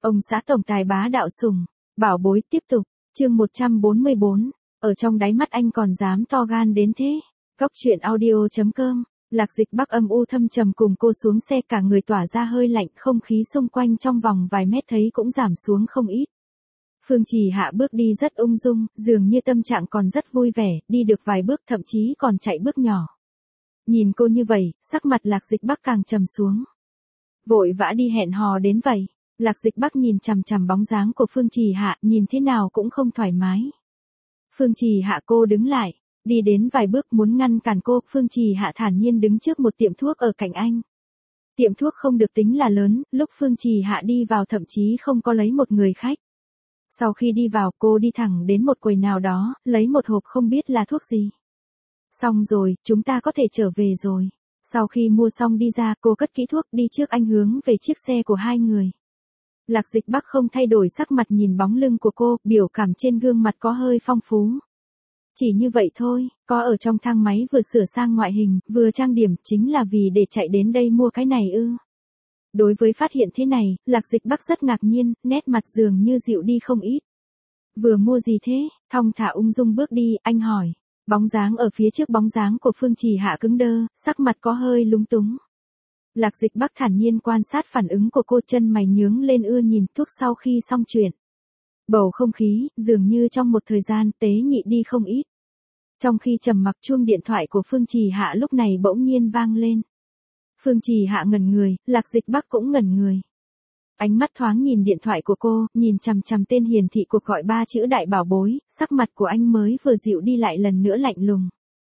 Ông xã tổng tài bá đạo sủng, bảo bối tiếp tục, chương 144, ở trong đáy mắt anh còn dám to gan đến thế. Góc truyện audio.com, Lạc Dịch Bắc âm u thâm trầm cùng cô xuống xe, cả người tỏa ra hơi lạnh, không khí xung quanh trong vòng vài mét thấy cũng giảm xuống không ít. Phương Trì Hạ bước đi rất ung dung, dường như tâm trạng còn rất vui vẻ, đi được vài bước thậm chí còn chạy bước nhỏ. Nhìn cô như vậy, sắc mặt Lạc Dịch Bắc càng trầm xuống. Vội vã đi hẹn hò đến vậy. Lạc Dịch Bắc nhìn chằm chằm bóng dáng của Phương Trì Hạ, nhìn thế nào cũng không thoải mái. Phương Trì Hạ cô đứng lại, đi đến vài bước muốn ngăn cản cô, Phương Trì Hạ thản nhiên đứng trước một tiệm thuốc ở cạnh anh. Tiệm thuốc không được tính là lớn, lúc Phương Trì Hạ đi vào thậm chí không có lấy một người khách. Sau khi đi vào, cô đi thẳng đến một quầy nào đó, lấy một hộp không biết là thuốc gì. Xong rồi, chúng ta có thể trở về rồi. Sau khi mua xong đi ra, cô cất kỹ thuốc đi trước anh hướng về chiếc xe của hai người. Lạc Dịch Bắc không thay đổi sắc mặt nhìn bóng lưng của cô, biểu cảm trên gương mặt có hơi phong phú. Chỉ như vậy thôi, có ở trong thang máy vừa sửa sang ngoại hình, vừa trang điểm chính là vì để chạy đến đây mua cái này ư. Đối với phát hiện thế này, Lạc Dịch Bắc rất ngạc nhiên, nét mặt dường như dịu đi không ít. Vừa mua gì thế? Thong thả ung dung bước đi, anh hỏi. Bóng dáng ở phía trước bóng dáng của Phương Trì Hạ cứng đơ, sắc mặt có hơi lúng túng. Lạc Dịch Bắc thản nhiên quan sát phản ứng của cô, chân mày nhướng lên ưa nhìn thuốc sau khi xong chuyện. Bầu không khí, dường như trong một thời gian tế nhị đi không ít. Trong khi trầm mặc, chuông điện thoại của Phương Trì Hạ lúc này bỗng nhiên vang lên. Phương Trì Hạ ngẩn người, Lạc Dịch Bắc cũng ngẩn người. Ánh mắt thoáng nhìn điện thoại của cô, nhìn chằm chằm tên hiển thị cuộc gọi 3 chữ đại bảo bối, sắc mặt của anh mới vừa dịu đi lại lần nữa lạnh lùng.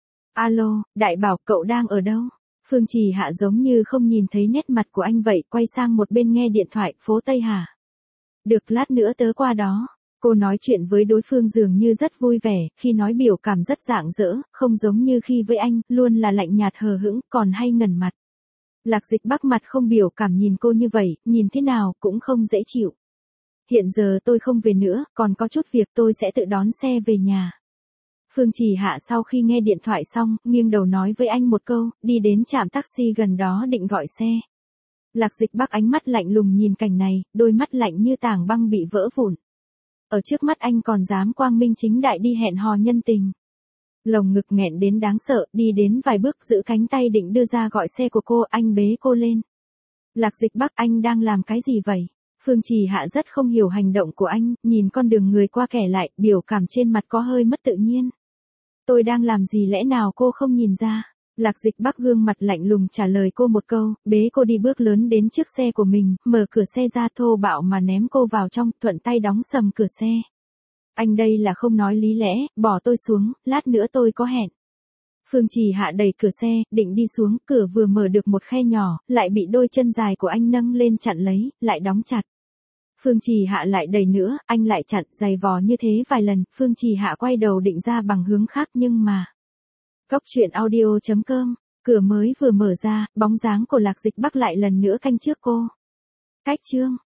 Alo, đại bảo, cậu đang ở đâu? Phương Trì Hạ giống như không nhìn thấy nét mặt của anh vậy, quay sang một bên nghe điện thoại, phố Tây hả? Được, lát nữa tớ qua đó. Cô nói chuyện với đối phương dường như rất vui vẻ, khi nói biểu cảm rất rạng rỡ, không giống như khi với anh, luôn là lạnh nhạt hờ hững, còn hay ngẩn mặt. Lạc Dịch Bắc mặt không biểu cảm nhìn cô như vậy, nhìn thế nào cũng không dễ chịu. Hiện giờ tôi không về nữa, còn có chút việc, tôi sẽ tự đón xe về nhà. Phương Trì Hạ sau khi nghe điện thoại xong, nghiêng đầu nói với anh một câu, đi đến trạm taxi gần đó định gọi xe. Lạc Dịch Bắc ánh mắt lạnh lùng nhìn cảnh này, đôi mắt lạnh như tảng băng bị vỡ vụn. Ở trước mắt anh còn dám quang minh chính đại đi hẹn hò nhân tình. Lồng ngực nghẹn đến đáng sợ, đi đến vài bước giữ cánh tay định đưa ra gọi xe của cô, anh bế cô lên. Lạc Dịch Bắc, anh đang làm cái gì vậy? Phương Trì Hạ rất không hiểu hành động của anh, nhìn con đường người qua kẻ lại, biểu cảm trên mặt có hơi mất tự nhiên. Tôi đang làm gì lẽ nào cô không nhìn ra? Lạc Dịch Bắc gương mặt lạnh lùng trả lời cô một câu, bế cô đi bước lớn đến trước xe của mình, mở cửa xe ra thô bạo mà ném cô vào trong, thuận tay đóng sầm cửa xe. Anh đây là không nói lý lẽ, bỏ tôi xuống, lát nữa tôi có hẹn. Phương Trì Hạ đẩy cửa xe, định đi xuống, cửa vừa mở được một khe nhỏ, lại bị đôi chân dài của anh nâng lên chặn lấy, lại đóng chặt. Phương Trì Hạ lại đẩy nữa, anh lại chặn, giày vò như thế vài lần, Phương Trì Hạ quay đầu định ra bằng hướng khác nhưng mà. Góc truyện audio.com, cửa mới vừa mở ra, bóng dáng của Lạc Dịch Bắc lại lần nữa canh trước cô. Cách chương.